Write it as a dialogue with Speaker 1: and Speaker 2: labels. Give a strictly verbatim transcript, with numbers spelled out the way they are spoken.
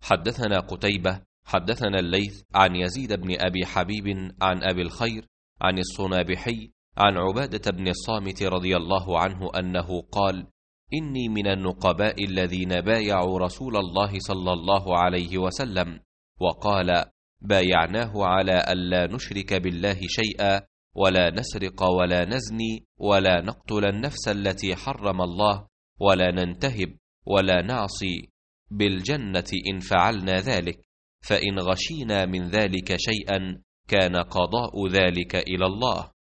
Speaker 1: حدثنا قتيبة حدثنا الليث عن يزيد بن أبي حبيب عن أبي الخير عن الصنابحي عن عبادة بن الصامت رضي الله عنه أنه قال: إني من النقباء الذين بايعوا رسول الله صلى الله عليه وسلم، وقال: بايعناه على ألا نشرك بالله شيئا، ولا نسرق ولا نزني ولا نقتل النفس التي حرم الله، ولا ننتهب ولا نعصي، بالجنة إن فعلنا ذلك، فإن غشينا من ذلك شيئا كان قضاء ذلك إلى الله.